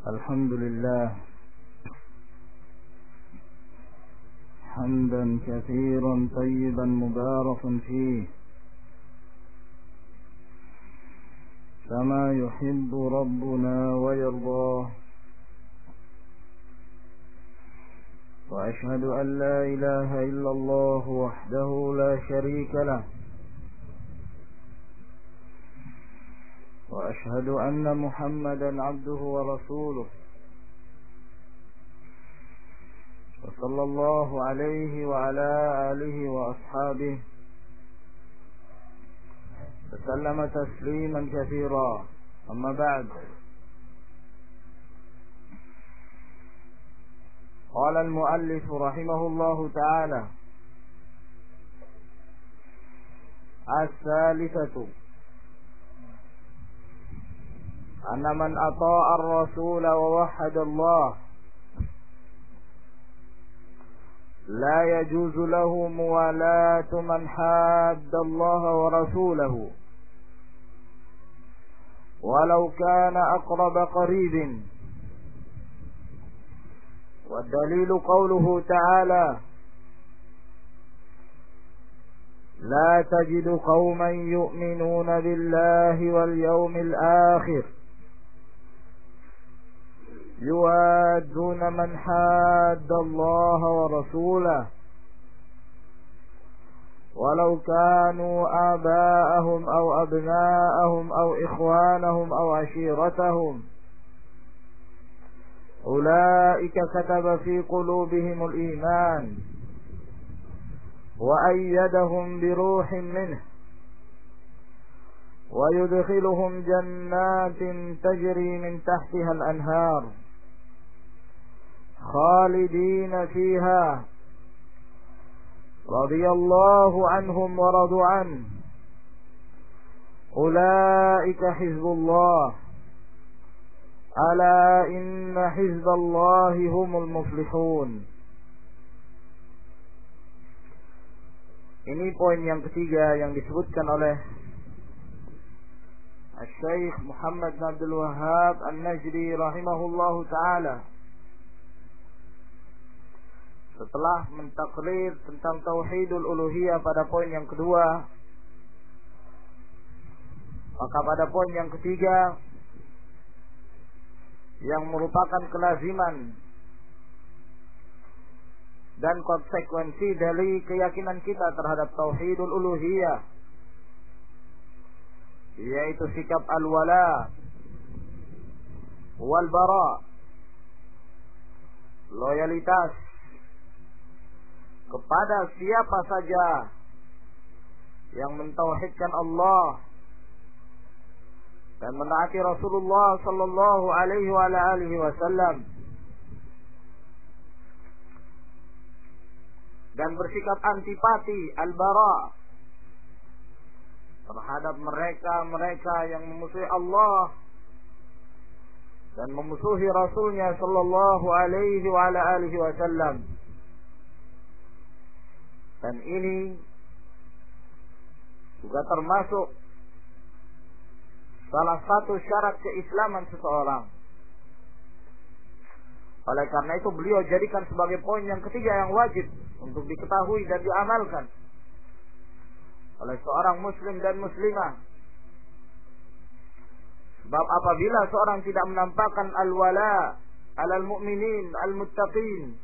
الحمد لله حمدا كثيرا طيبا مباركا فيه كما يحب ربنا ويرضاه، وأشهد أن لا إله إلا الله وحده لا شريك له، وأشهد أن محمدا عبده ورسوله، وصلى الله عليه وعلى آله وأصحابه وسلم تسليما كثيرا. أما بعد، قال المؤلف رحمه الله تعالى: الثالثة أن من أطاع الرسول ووحد الله لا يجوز له موالاة من حاد الله ورسوله ولو كان أقرب قريب. والدليل قوله تعالى: لا تجد قوما يؤمنون بالله واليوم الآخر يوادون من حاد الله ورسوله ولو كانوا آباءهم أو أبناءهم أو إخوانهم أو عشيرتهم أولئك كتب في قلوبهم الإيمان وأيدهم بروح منه ويدخلهم جنات تجري من تحتها الأنهار خالدين فيها رضي الله عنهم ورضوا عنه أولئك حزب الله ألا إن حزب الله هم المفلحون. Ini poin yang ketiga yang disebutkan oleh Syekh Muhammad bin Abdul Wahhab An-Najdi rahimahullahu taala setelah mentakrir tentang tauhidul uluhiyah pada poin yang kedua. Maka pada poin yang ketiga yang merupakan kelaziman dan konsekuensi dari keyakinan kita terhadap tauhidul uluhiyah, yaitu sikap al-wala wal bara, loyalitas kepada siapa saja yang mentauhidkan Allah dan menaati Rasulullah sallallahu alaihi wa alihi wasallam, dan bersikap antipati al-bara terhadap mereka yang memusuhi Allah dan memusuhi Rasulnya sallallahu alaihi wa alihi wasallam. Dan ini juga termasuk salah satu syarat keislaman seseorang. Oleh karena itu beliau jadikan sebagai poin yang ketiga yang wajib untuk diketahui dan diamalkan oleh seorang muslim dan muslimah. Sebab apabila seorang tidak menampakkan al-wala alal mu'minin al-muttaqin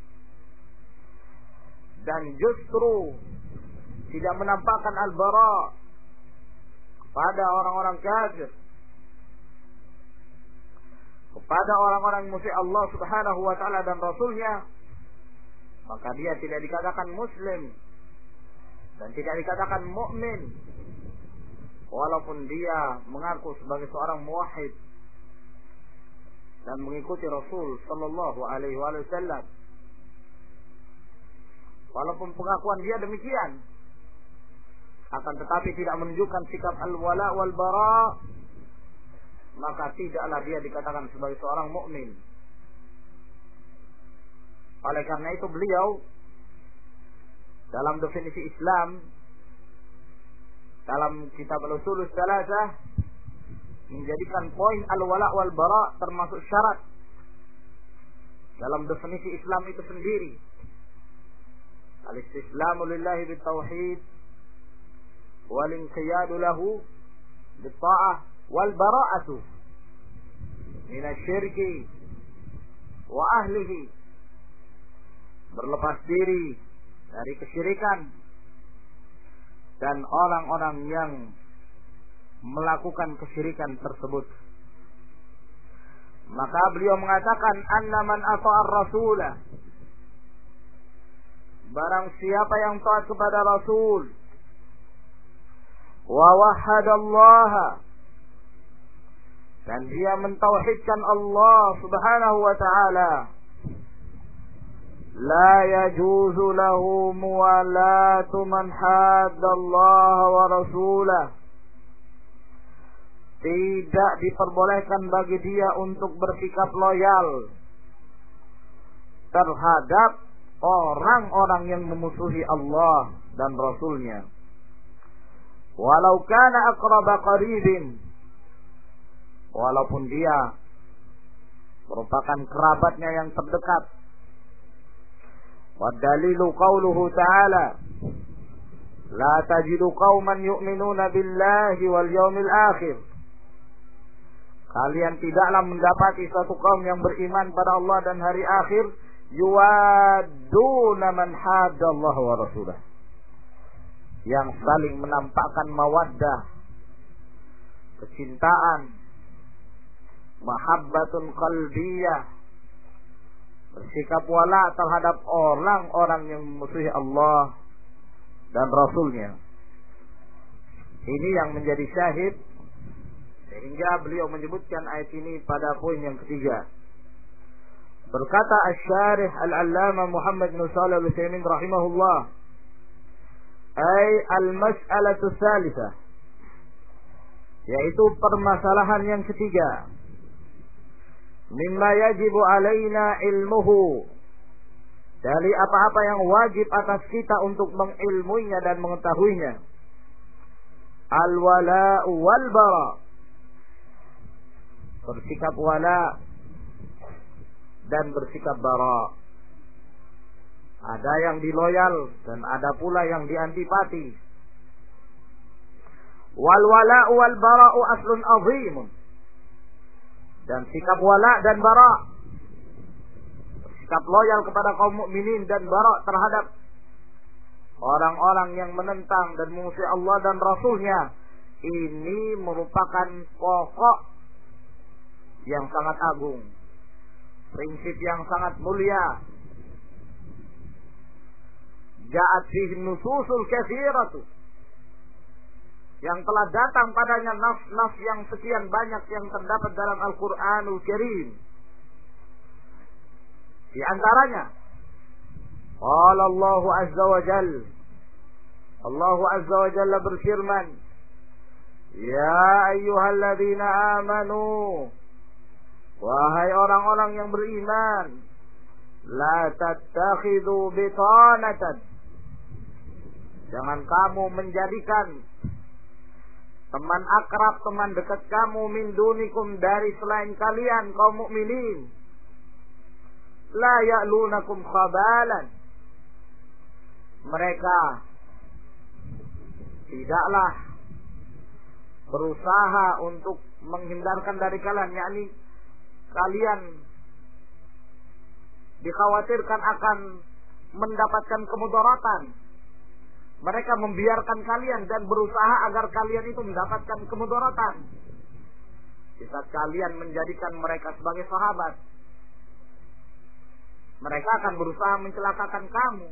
dan justru tidak menampakkan al-bara pada orang-orang kafir, kepada orang-orang musuh Allah subhanahu wa ta'ala dan Rasulnya, maka dia tidak dikatakan muslim dan tidak dikatakan mukmin, walaupun dia mengaku sebagai seorang muwahhid dan mengikuti Rasul sallallahu alaihi wasallam. Walaupun pengakuan dia demikian, akan tetapi tidak menunjukkan sikap al-wala wal bara, maka tidaklah dia dikatakan sebagai seorang mukmin. Oleh karena itu beliau dalam definisi Islam dalam kitab Al-Ushul Tsalatsah menjadikan poin al-wala wal bara termasuk syarat dalam definisi Islam itu sendiri. Al-istislamu lillahi bitauhid wal inqiyadu lahu bitta'ah wal bara'atu minasyirki wa ahlihi, berlepas diri dari kesyirikan dan orang-orang yang melakukan kesyirikan tersebut. Maka beliau mengatakan, anna man ata'ar rasulah, barang siapa yang taat kepada Rasul, wa wahhadallaha, dan dia mentauhidkan Allah subhanahu wa ta'ala, la yajuzu lahu muwalatu man haddallaha wa rasulah, tidak diperbolehkan bagi dia untuk bersikap loyal terhadap orang-orang yang memusuhi Allah dan Rasulnya, walau kana aqraba qaribin, walaupun dia merupakan kerabatnya yang terdekat. Wa dalilu qauluhu ta'ala, la tajidu qauman yu'minuna billahi wal yawmil akhir, kalian tidaklah mendapati suatu kaum yang beriman pada Allah dan hari akhir, yuwadduna man haddallaha wa rasulah, yang saling menampakkan mawaddah, kecintaan, mahabbatun qalbiyah, bersikap wala terhadap orang-orang yang memusuhi Allah dan Rasulnya. Ini yang menjadi syahid sehingga beliau menyebutkan ayat ini pada poin yang ketiga. Berkata Asy-Syarih Al-Allamah Muhammad bin Shalih Al-Utsaimin rahimahullah, ay al-mas'alatu tsalitsah, yaitu permasalahan yang ketiga, mimma yajibu alaina ilmuhu, dari apa-apa yang wajib atas kita untuk mengilmuinya dan mengetahuinya, al-wala wal bara, bersikap wala dan bersikap bara. Ada yang diloyal dan ada pula yang diantipati. Wal wala'u wal bara'u aslun azim, dan sikap wala dan bara, sikap loyal kepada kaum mukminin dan bara terhadap orang-orang yang menentang dan memusuhi Allah dan Rasulnya, ini merupakan pokok yang sangat agung, prinsip yang sangat mulia. Ja'at fihi nususul katsiratu, yang telah datang padanya nas-nas yang sekian banyak yang terdapat dalam Al-Qur'anul Karim. Di antaranya, qala Allah azza wa jalla, Allah azza wa jalla berfirman, ya ayyuhalladzina amanu, wahai orang-orang yang beriman, la tattakhidhu bitanatan, jangan kamu menjadikan teman akrab, teman dekat kamu, min dunikum, dari selain kalian kaum mukminin, la ya'lunakum khabalan, mereka tidaklah berusaha untuk menghindarkan dari kalian, yakni kalian dikhawatirkan akan mendapatkan kemudaratan. Mereka membiarkan kalian dan berusaha agar kalian itu mendapatkan kemudaratan. Di saat kalian menjadikan mereka sebagai sahabat, mereka akan berusaha mencelakakan kamu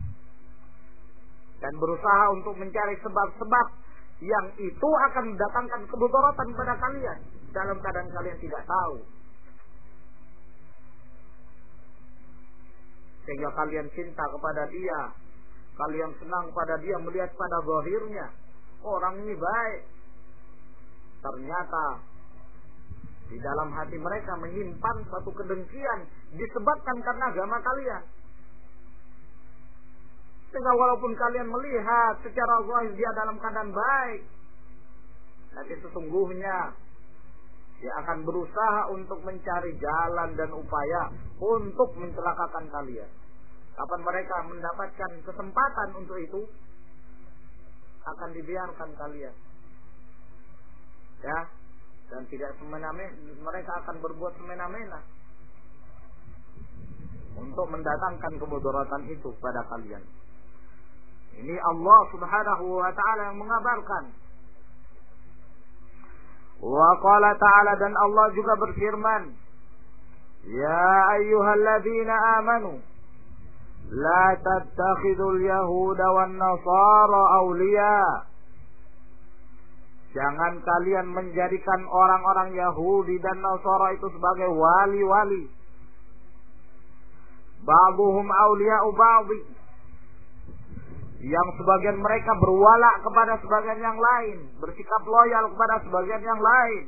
dan berusaha untuk mencari sebab-sebab yang itu akan mendatangkan kemudaratan pada kalian dalam keadaan kalian tidak tahu. Sehingga kalian cinta kepada dia, kalian senang pada dia, melihat pada zahirnya orang ini baik, ternyata di dalam hati mereka menyimpan suatu kedengkian disebabkan karena agama kalian. Sehingga walaupun kalian melihat secara zahir dia dalam keadaan baik, tapi sesungguhnya Dia akan berusaha untuk mencari jalan dan upaya untuk mencelakakan kalian. Kapan mereka mendapatkan kesempatan untuk itu, akan dibiarkan kalian. Ya, dan tidak semena-mena, mereka akan berbuat semena-mena untuk mendatangkan kemudaratan itu pada kalian. Ini Allah Subhanahu wa taala yang mengabarkan. Wa qala ta'ala, dan Allah juga berfirman, ya ayyuhalladzina amanu la tattakhidul yahuda wan nasara awliya. Jangan kalian menjadikan orang-orang Yahudi dan Nasara itu sebagai wali-wali. Ba'duhum awliya'u ba'di. Yang sebagian mereka berwala kepada sebagian yang lain, bersikap loyal kepada sebagian yang lain.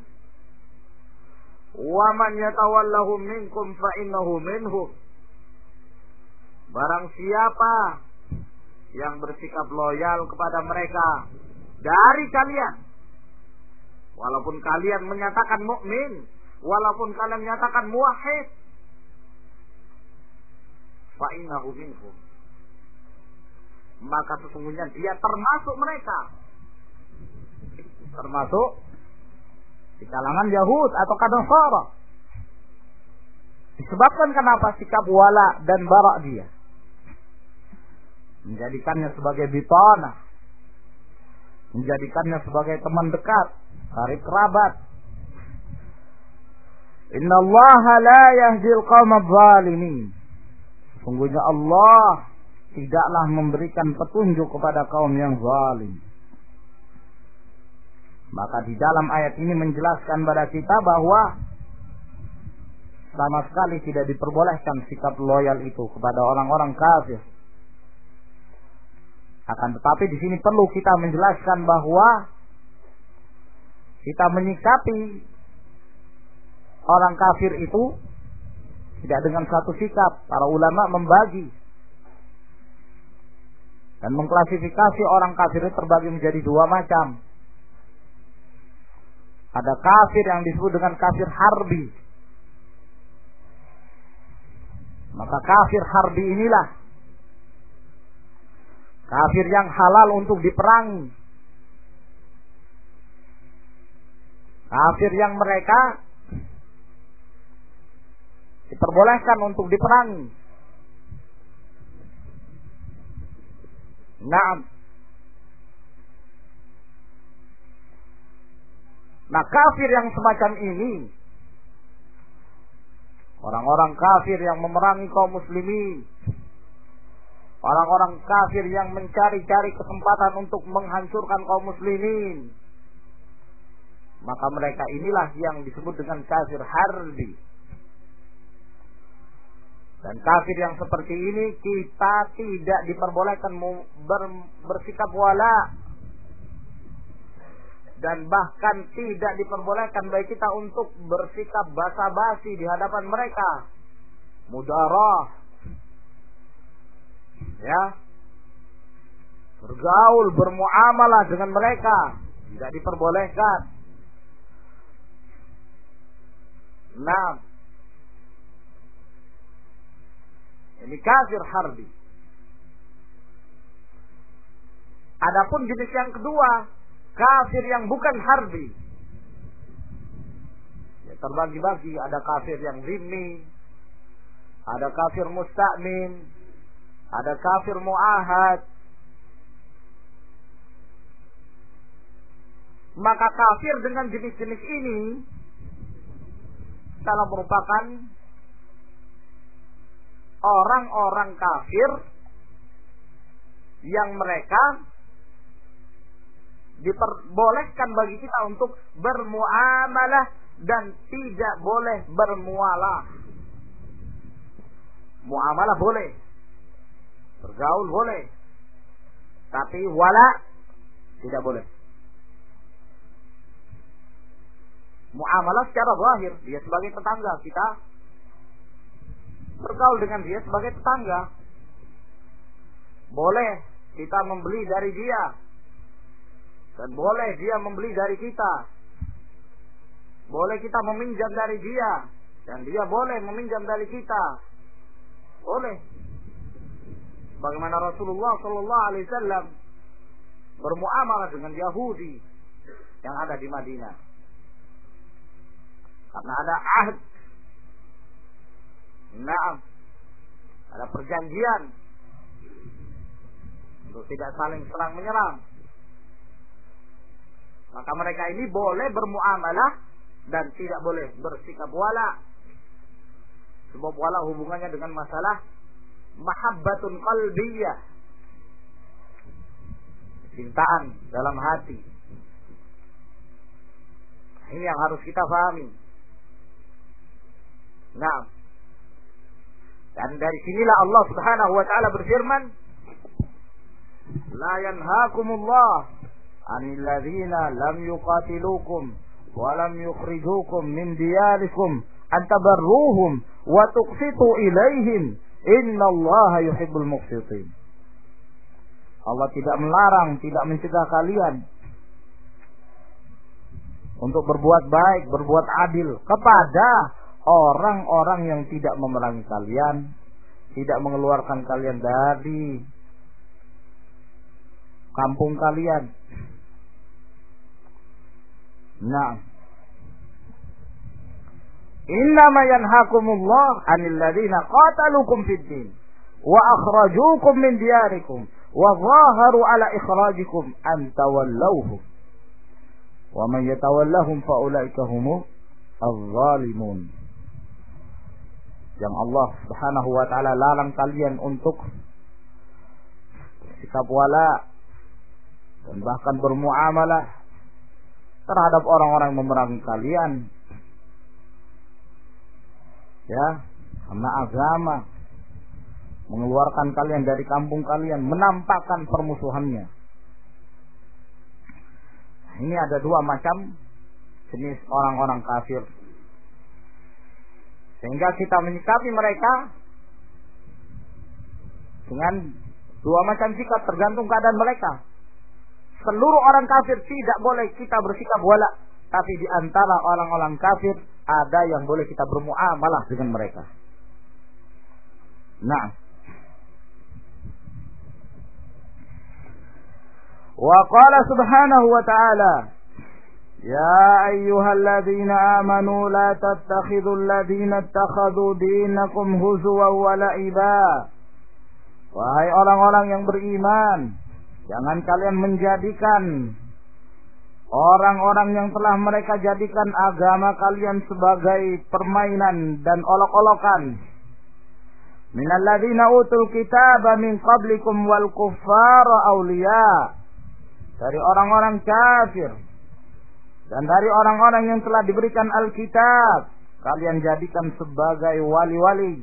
Wa man yatawallahum minkum fa innahu minhum. Barang siapa yang bersikap loyal kepada mereka dari kalian, walaupun kalian menyatakan mukmin, walaupun kalian menyatakan muwahhid, fa innahu minhum, maka sesungguhnya dia termasuk mereka, termasuk di kalangan Yahud atau Nasara. Disebabkan kenapa? Sikap wala dan bara dia, menjadikannya sebagai bitanah, menjadikannya sebagai teman dekat, karib kerabat. Innallaha la yahdil qaumadh dhalimin. Sungguhnya Allah tidaklah memberikan petunjuk kepada kaum yang zalim. Maka di dalam ayat ini menjelaskan pada kita bahwa sama sekali tidak diperbolehkan sikap loyal itu kepada orang-orang kafir. Akan tetapi di sini perlu kita menjelaskan bahwa kita menyikapi orang kafir itu tidak dengan satu sikap. Para ulama membagi dan mengklasifikasi orang kafir itu terbagi menjadi dua macam. Ada kafir yang disebut dengan kafir harbi. Maka kafir harbi inilah kafir yang halal untuk diperangi. Kafir yang mereka diperbolehkan untuk diperangi. Nah, kafir yang semacam ini, orang-orang kafir yang memerangi kaum muslimin, orang-orang kafir yang mencari-cari kesempatan untuk menghancurkan kaum muslimin, maka mereka inilah yang disebut dengan kafir harbi. Dan kafir yang seperti ini kita tidak diperbolehkan bersikap wala, dan bahkan tidak diperbolehkan bagi kita untuk bersikap basa-basi di hadapan mereka, mudarah, ya, bergaul, bermuamalah dengan mereka tidak diperbolehkan. Nah, ini kafir harbi. Adapun jenis yang kedua, kafir yang bukan harbi, ya, terbagi-bagi. Ada kafir yang zimmi, ada kafir musta'min, ada kafir mu'ahad. Maka kafir dengan jenis-jenis ini telah merupakan orang-orang kafir yang mereka diperbolehkan bagi kita untuk bermuamalah dan tidak boleh bermualah. Muamalah boleh, bergaul boleh, tapi wala tidak boleh. Muamalah secara zahir, dia sebagai tetangga, kita bergaul dengan dia sebagai tetangga. Boleh kita membeli dari dia, dan boleh dia membeli dari kita. boleh kita meminjam dari dia, dan dia boleh meminjam dari kita. Boleh. Bagaimana Rasulullah sallallahu alaihi wasallam bermuamalah dengan Yahudi yang ada di Madinah. Karena ada ahd. Naam. Ada perjanjian untuk tidak saling serang menyerang. Maka mereka ini boleh bermuamalah dan tidak boleh bersikap wala. Sebab wala hubungannya dengan masalah mahabbatun qalbiyah, cintaan dalam hati. Ini yang harus kita pahami. Nah, dan dari sinilah Allah Subhanahu wa taala berfirman, la yanhaakumullah 'anil ladzina lam yuqatilukum wa lam yukhrijukum min diyarikum an tabarruhum wa tuqsitu ilaihim innallaha yuhibbul muqsitin. Allah tidak melarang, tidak mencegah kalian untuk berbuat baik, berbuat adil kepada orang-orang yang tidak memerangi kalian, tidak mengeluarkan kalian dari kampung kalian. Nah, innama yanhakumullah 'anil ladzina qataluukum fid din wa akhrajuukum min diyarikum wa zaharu 'ala ikhrajikum an tawallawhum wa man yatawallahum fa ulaika humuz zalimun. Yang Allah Subhanahu wa taala larang kalian untuk sikap wala dan bahkan bermuamalah terhadap orang-orang yang memerangi kalian, ya, karena agama, mengeluarkan kalian dari kampung kalian, menampakkan permusuhannya. Ini ada dua macam jenis orang-orang kafir, sehingga kita menyikapi mereka dengan dua macam sikap tergantung keadaan mereka. Seluruh orang kafir tidak boleh kita bersikap wala, tapi di antara orang-orang kafir ada yang boleh kita bermuamalah dengan mereka. Nah, wa qala subhanahu wa ta'ala, ya ayyuhalladzina amanu la tattakhidul ladzina ittakhadhu dinakum huzwan wa la'iba. Wahai orang-orang yang beriman, jangan kalian menjadikan orang-orang yang telah mereka jadikan agama kalian sebagai permainan dan olok-olokan. Minal ladzina utul kitaba min qablikum wal kuffara awliya. Dari orang-orang kafir dan dari orang-orang yang telah diberikan Alkitab, kalian jadikan sebagai wali-wali.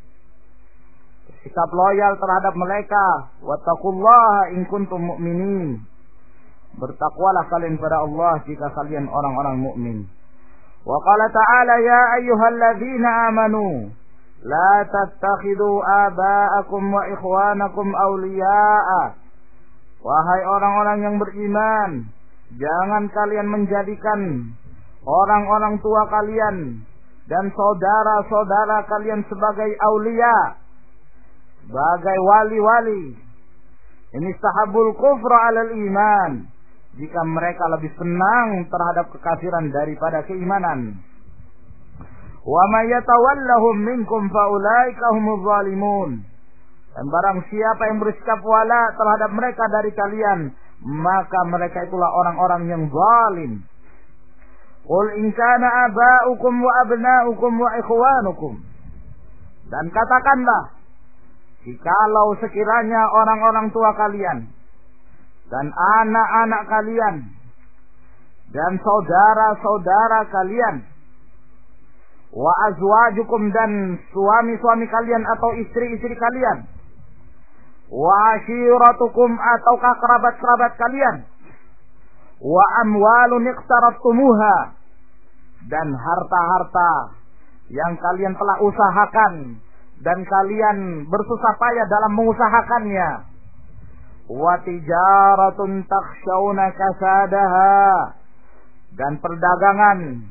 Sikap loyal terhadap mereka. Wattaqullaha in kuntum mu'minin. Bertakwalah kalian pada Allah jika kalian orang-orang mukmin. Wa qala ta'ala, ya ayyuhalladzina amanu la tattakhidhu aba'akum wa ikhwanakum awliya'a. Wahai orang-orang yang beriman, jangan kalian menjadikan orang-orang tua kalian dan saudara-saudara kalian sebagai aulia, sebagai wali-wali. Ini sahabul kufra alal iman, jika mereka lebih senang terhadap kekafiran daripada keimanan. Wa may yatawallahum minkum fa ulaika humuz zalimun. Dan barang siapa yang bersikap wala terhadap mereka dari kalian, maka mereka itulah orang-orang yang zalim. Qul in kana aba'ukum wa abna'ukum wa ikhwanukum. Dan katakanlah, jikalau sekiranya orang-orang tua kalian dan anak-anak kalian dan saudara-saudara kalian, wa azwajukum dan suami-suami kalian atau istri-istri kalian, wa ashiratukum ataukah kerabat-kerabat kalian, wa amwalun iqtaraftumuha dan harta-harta yang kalian telah usahakan dan kalian bersusah payah dalam mengusahakannya, wa tijaratun takhshawna kasadaha dan perdagangan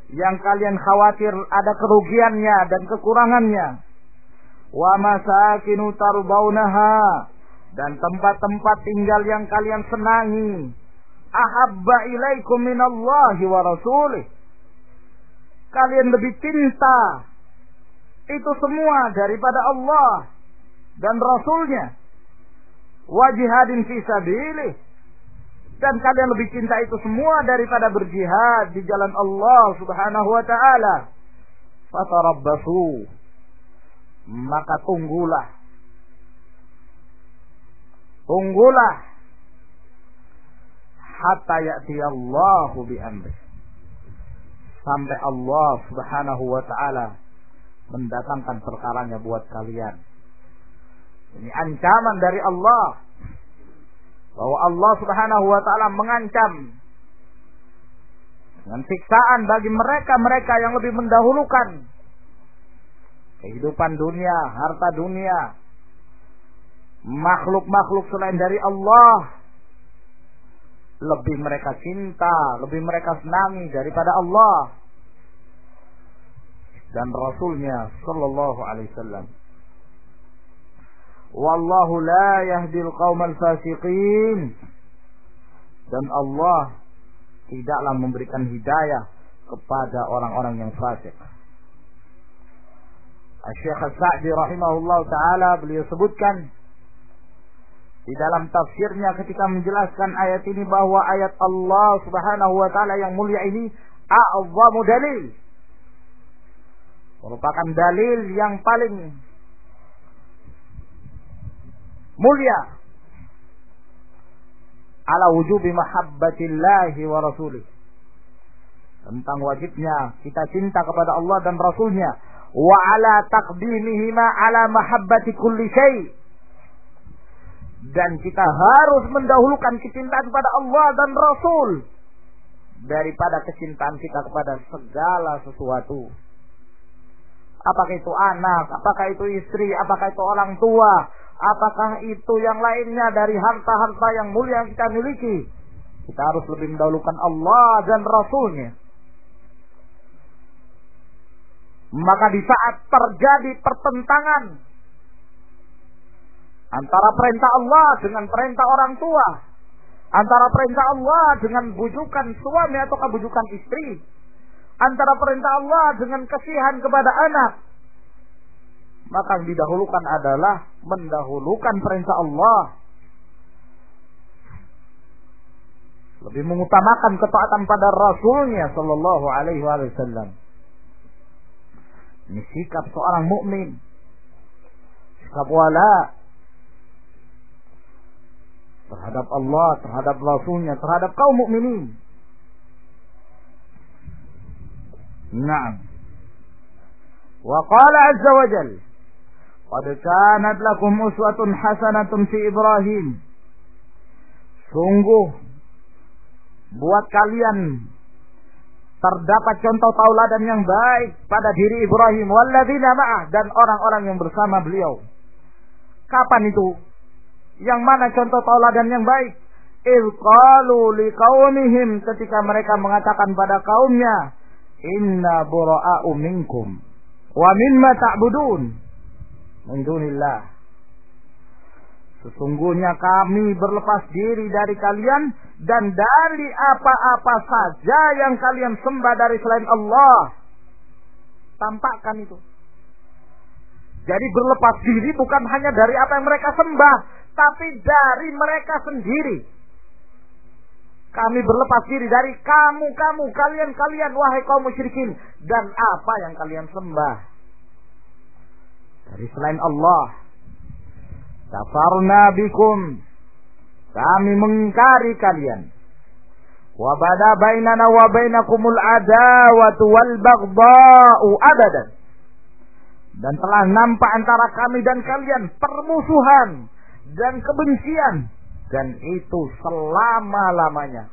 yang kalian khawatir ada kerugiannya dan kekurangannya. Wa masakinu tarbaunaha, dan tempat-tempat tinggal yang kalian senangi. Ahabba ilaikum minallahi wa rasulih, kalian lebih cinta itu semua daripada Allah dan Rasulnya. Wa jihadin fi sabilih, dan kalian lebih cinta itu semua daripada berjihad di jalan Allah Subhanahu wa ta'ala. Fatarabbasu, maka tunggulah hatta ya'tiyallahu bi amrih, sampai Allah Subhanahu wa ta'ala mendatangkan perkaranya buat kalian. Ini ancaman dari Allah, bahwa Allah Subhanahu wa ta'ala mengancam dengan siksaan bagi mereka yang lebih mendahulukan kehidupan dunia, harta dunia, makhluk-makhluk selain dari Allah. Lebih mereka cinta, lebih mereka senangi daripada Allah dan Rasulnya sallallahu alaihi wasallam. Wallahu la yahdil qaumal fasiqin, dan Allah tidaklah memberikan hidayah kepada orang-orang yang fasik. Asy-Syaikh As-Sa'di rahimahullah ta'ala, beliau sebutkan di dalam tafsirnya ketika menjelaskan ayat ini, bahwa ayat Allah Subhanahu wa ta'ala yang mulia ini a'zamu dalil, merupakan dalil yang paling mulia ala wujubi mahabbatillahi wa rasulih, tentang wajibnya kita cinta kepada Allah dan Rasulnya. Wa ala taqdimihima ala mahabbati kulli syai', dan kita harus mendahulukan kecintaan kepada Allah dan Rasul daripada kecintaan kita kepada segala sesuatu. Apakah itu anak, apakah itu istri, apakah itu orang tua, apakah itu yang lainnya dari harta-harta yang mulia yang kita miliki. Kita harus lebih mendahulukan Allah dan Rasulnya. Maka di saat terjadi pertentangan antara perintah Allah dengan perintah orang tua, antara perintah Allah dengan bujukan suami atau bujukan istri, antara perintah Allah dengan kasihan kepada anak, maka yang didahulukan adalah mendahulukan perintah Allah, lebih mengutamakan ketaatan pada Rasulnya sallallahu alaihi wasallam. Ini sikap seorang mukmin, sikap wala terhadap Allah, terhadap Rasulnya, terhadap kaum mukminin. Naam. Wa qala azza wa jalla, qad kanat lakum uswatun hasanatun fi Ibrahim. Sungguh buat kalian terdapat contoh tauladan yang baik pada diri Ibrahim walladzina ma'ah, dan orang-orang yang bersama beliau. Kapan itu? Yang mana contoh tauladan yang baik? Idh qalu liqaumihim, ketika mereka mengatakan pada kaumnya, inna bura'a'u minkum wa mimma ta'budun min dunillah. Sesungguhnya kami berlepas diri dari kalian dan dari apa-apa saja yang kalian sembah dari selain Allah. Tampakkan itu. Jadi berlepas diri bukan hanya dari apa yang mereka sembah, tapi dari mereka sendiri. Kami berlepas diri dari kalian, wahai kaum musyrikin, dan apa yang kalian sembah dari selain Allah. Kafarna bikum, kami mengingkari kalian. Wa bada bainana wa bainakumul adawatu wal baghdha'u abadan, dan telah nampak antara kami dan kalian permusuhan dan kebencian, dan itu selama-lamanya.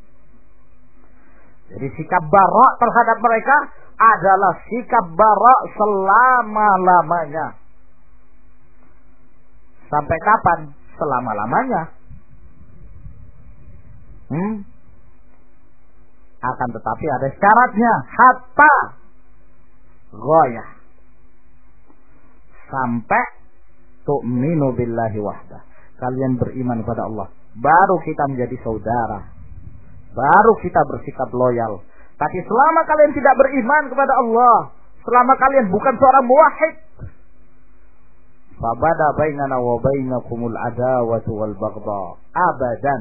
Jadi sikap bara' terhadap mereka adalah sikap bara' selama-lamanya. Sampai kapan? Selama-lamanya. Akan tetapi ada syaratnya, hatta ghayah. Sampai tu'minu billahi wahdah. Kalian beriman kepada Allah. Baru kita menjadi saudara. Baru kita bersikap loyal. Tapi selama kalian tidak beriman kepada Allah, selama kalian bukan seorang muwahhid, fabada bainana wa bainakumul adawatu wal baghdha abadan.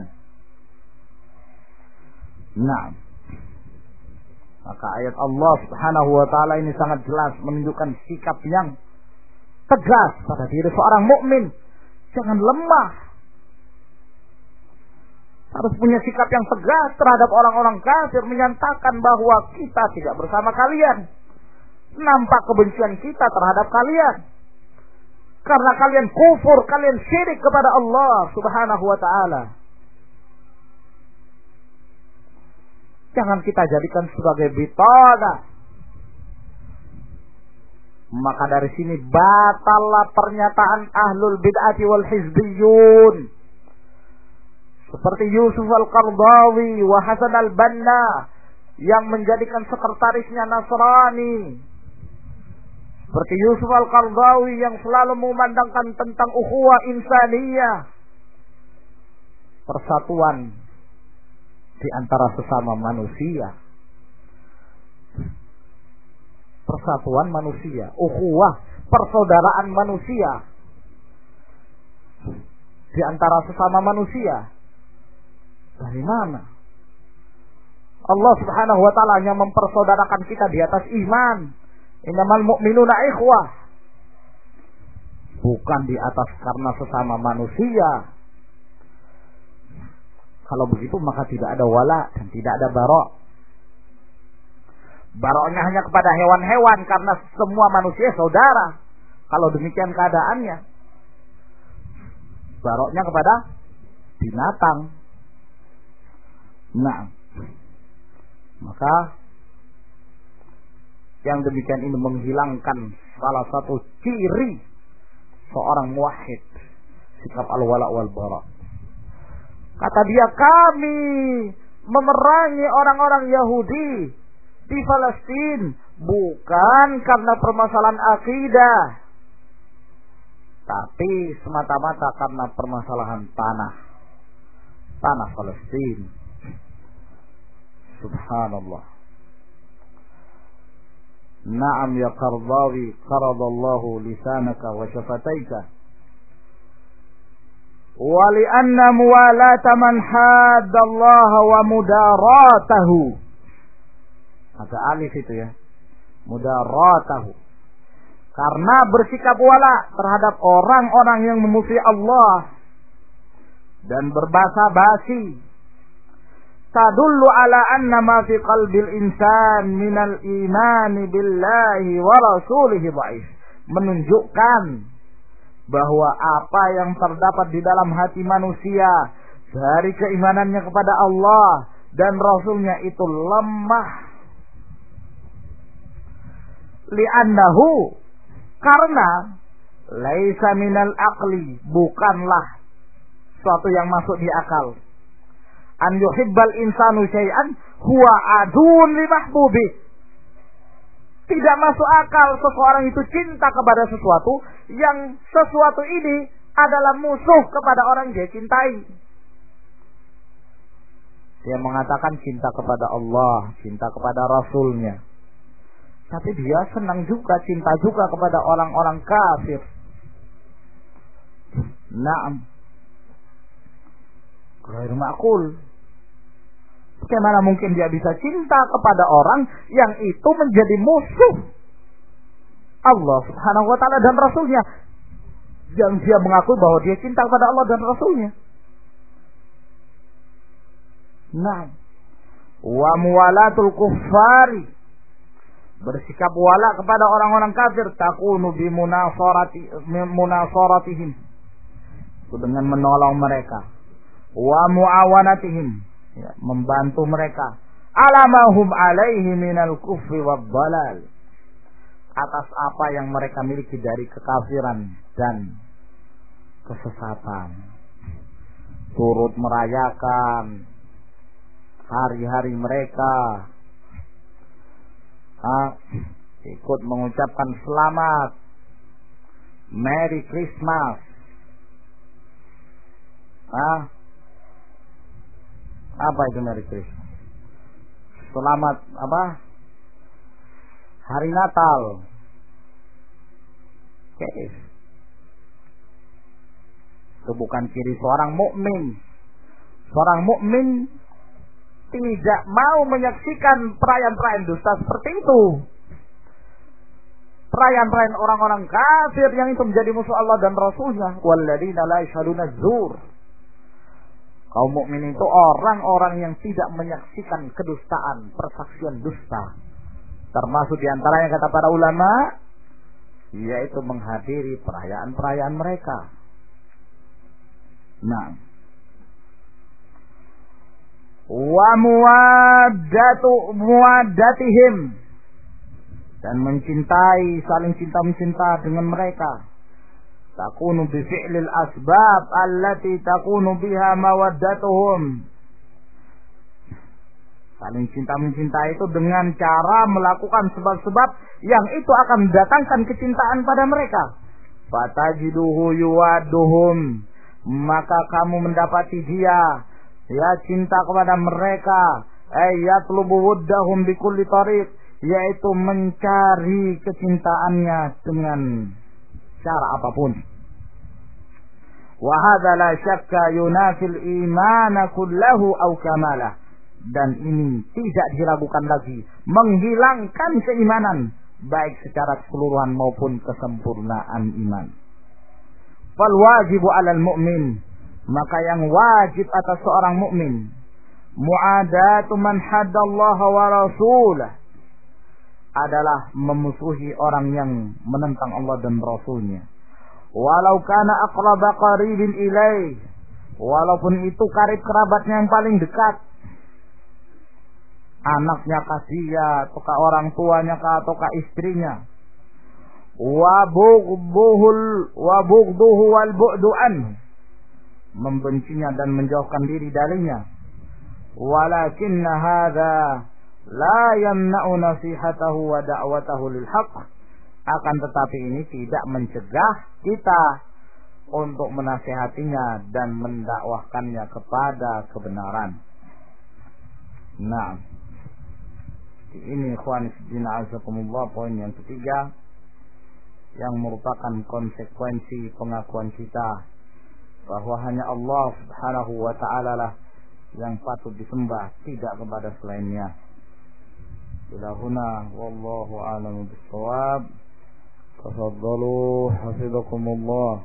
Nah, maka ayat Allah Subhanahu wa taala ini sangat jelas menunjukkan sikap yang tegas pada diri seorang mukmin. Jangan lemah. Harus punya sikap yang tegas terhadap orang-orang kafir, menyatakan bahwa kita tidak bersama kalian. Nampak kebencian kita terhadap kalian. Karena kalian kufur, kalian syirik kepada Allah Subhanahu wa taala. Jangan kita jadikan sebagai bitana. Maka dari sini batallah pernyataan ahlul bid'ati wal hizbiyun. Seperti Yusuf al-Qardawi wa Hasan al-Banna yang menjadikan sekretarisnya Nasrani. Seperti Yusuf al-Qardawi yang selalu memandangkan tentang ukhuwah insaniyah. Persatuan di antara sesama manusia. Persatuan manusia, ukhuwah, persaudaraan manusia di antara sesama manusia. Dari mana? Allah Subhanahu wa taala hanya mempersaudarakan kita di atas iman. Innamal mu'minuna ikhwah. Bukan di atas karena sesama manusia. Kalau begitu maka tidak ada wala dan tidak ada bara'. Baroknya hanya kepada hewan-hewan karena semua manusia saudara. Kalau demikian keadaannya, baroknya kepada binatang. Nah, maka yang demikian ini menghilangkan salah satu ciri seorang muwahhid, sikap al-wala wal bara. Kata dia, kami memerangi orang-orang Yahudi di Palestina bukan karena permasalahan akidah, tapi semata-mata karena permasalahan tanah Palestina. Subhanallah. Naam ya Qardawi, qaradallahu lisanaka wa syafataika. Wa li'anna muwalata man haddallaha wa mudaratahu. Ada alif itu ya. Mudaratahu. Karena bersikap wala terhadap orang-orang yang memusuhi Allah dan berbahasa basi. Tadullu ala anna ma fi qalbil insan minal imani billahi wa rasulihi dhaif. Menunjukkan bahwa apa yang terdapat di dalam hati manusia dari keimanannya kepada Allah dan Rasulnya itu lemah. Li'annahu, karena laisa minal aqli, bukanlah suatu yang masuk di akal. An yuhibbal insanu syai'an huwa adun li mahbubi. Tidak masuk akal seseorang itu cinta kepada sesuatu yang sesuatu ini adalah musuh kepada orang dia cintai. Dia mengatakan cinta kepada Allah, cinta kepada Rasulnya, tapi dia senang juga, cinta juga kepada orang-orang kafir. Naam. Ghairu ma'qul. Bagaimana mungkin dia bisa cinta kepada orang yang itu menjadi musuh Allah Subhanahu wa taala dan Rasulnya, yang dia mengaku bahwa dia cinta kepada Allah dan Rasulnya. Nah, wa muwalatul kuffari, bersikap wala kepada orang-orang kafir, takunu bi munasaratihim, dengan menolong mereka, wa muawanatihim, ya, membantu mereka, alamahum alaihi minal kufri wad dalal, atas apa yang mereka miliki dari kekafiran dan kesesatan, turut merayakan hari-hari mereka, ikut mengucapkan selamat, Merry Christmas, apa itu Merry Christmas? Selamat apa? Hari Natal. Itu bukan ciri seorang mukmin. Seorang mukmin tidak mau menyaksikan perayaan-perayaan dusta seperti itu. Perayaan-perayaan orang-orang kafir yang itu menjadi musuh Allah dan Rasulnya. Walladzina la yashhaduna az-zur. Kaum mukmin itu orang-orang yang tidak menyaksikan kedustaan, persaksian dusta. Termasuk diantaranya kata para ulama, yaitu menghadiri perayaan-perayaan mereka. Nah, wa muwaddatihim, dan mencintai, saling cinta-mencinta dengan mereka. Takunu bi fi'lil asbab allati takunu biha mawaddatuhum. Saling cinta-mencinta itu dengan cara melakukan sebab-sebab yang itu akan mendatangkan kecintaan pada mereka. Fatajiduhu yuwadduhum, maka kamu mendapati dia ya cinta kepada mereka. Yatlubu wuddahum bikulli tariq, yaitu mencari kecintaannya dengan cara apapun. Wa hadza la syakka yunafil imana kullahu aw kamalah, dan ini tidak diragukan lagi menghilangkan keimanan baik secara keseluruhan maupun kesempurnaan iman. Fal wajibu 'alal mu'min, maka yang wajib atas seorang mukmin, mu'adatu man haddallaha wa rasulah, adalah memusuhi orang yang menentang Allah dan Rasulnya. Walau kana aqraba qaribin ilaih, walaupun itu karib kerabatnya yang paling dekat, anaknya kah dia, ataukah orang tuanya kah, ataukah istrinya. Wa bughduhu wal bu'du an, membencinya dan menjauhkan diri darinya. Walakinna hadza la yamna'u nasihatahu wa da'watahu lil haqq, akan tetapi ini tidak mencegah kita untuk menasihatinya dan mendakwahkannya kepada kebenaran. Nah, ini ikhwan fillah azakumullah, poin yang ketiga yang merupakan konsekuensi pengakuan kita bahwa hanya Allah Subhanahu wa ta'ala lah yang patut disembah, tidak kepada selainnya. Ila huna wallahu a'lamu bis-shawab. Tafaddalu hafizakumullah.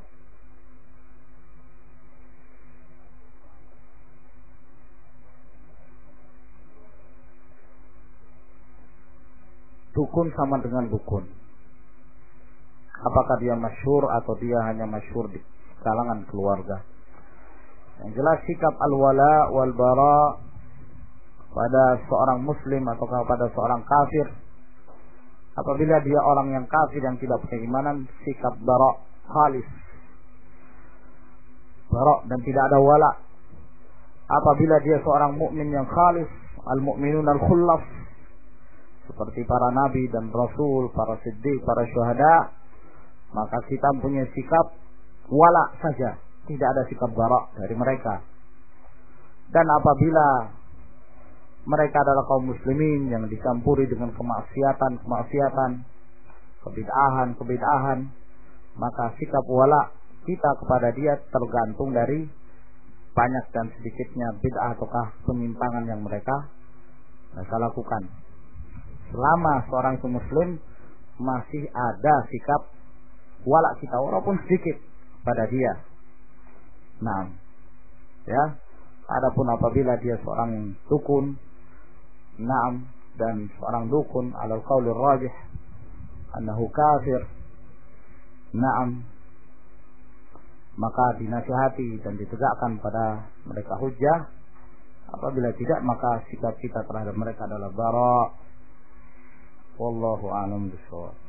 Dukun sama dengan dukun. Apakah dia masyhur atau dia hanya masyhur di kalangan keluarga? Yang jelas sikap al-wala wal bara pada seorang muslim atau pada seorang kafir, apabila dia orang yang kafir yang tidak punya imanan, sikap bara, khalis, bara dan tidak ada wala. Apabila dia seorang mukmin yang khalis, al-mu'minun al-khullaf, seperti para nabi dan rasul, para siddiq, para syuhada, maka kita punya sikap wala saja, tidak ada sikap bara dari mereka. Dan apabila mereka adalah kaum muslimin yang dicampuri dengan kemaksiatan, kebid'ahan, maka sikap wala kita kepada dia tergantung dari banyak dan sedikitnya bid'ah ataukah penyimpangan yang mereka lakukan. Selama seorang itu muslim, masih ada sikap wala kita walaupun sedikit pada dia. Nah, ya. Adapun apabila dia seorang dukun, na'am, dan seorang dukun alal qaulir rajih annahu kafir, na'am, maka dinasihati dan ditegakkan pada mereka hujjah. Apabila tidak, maka sikap kita terhadap mereka adalah bara. Wallahu a'lam bishawab.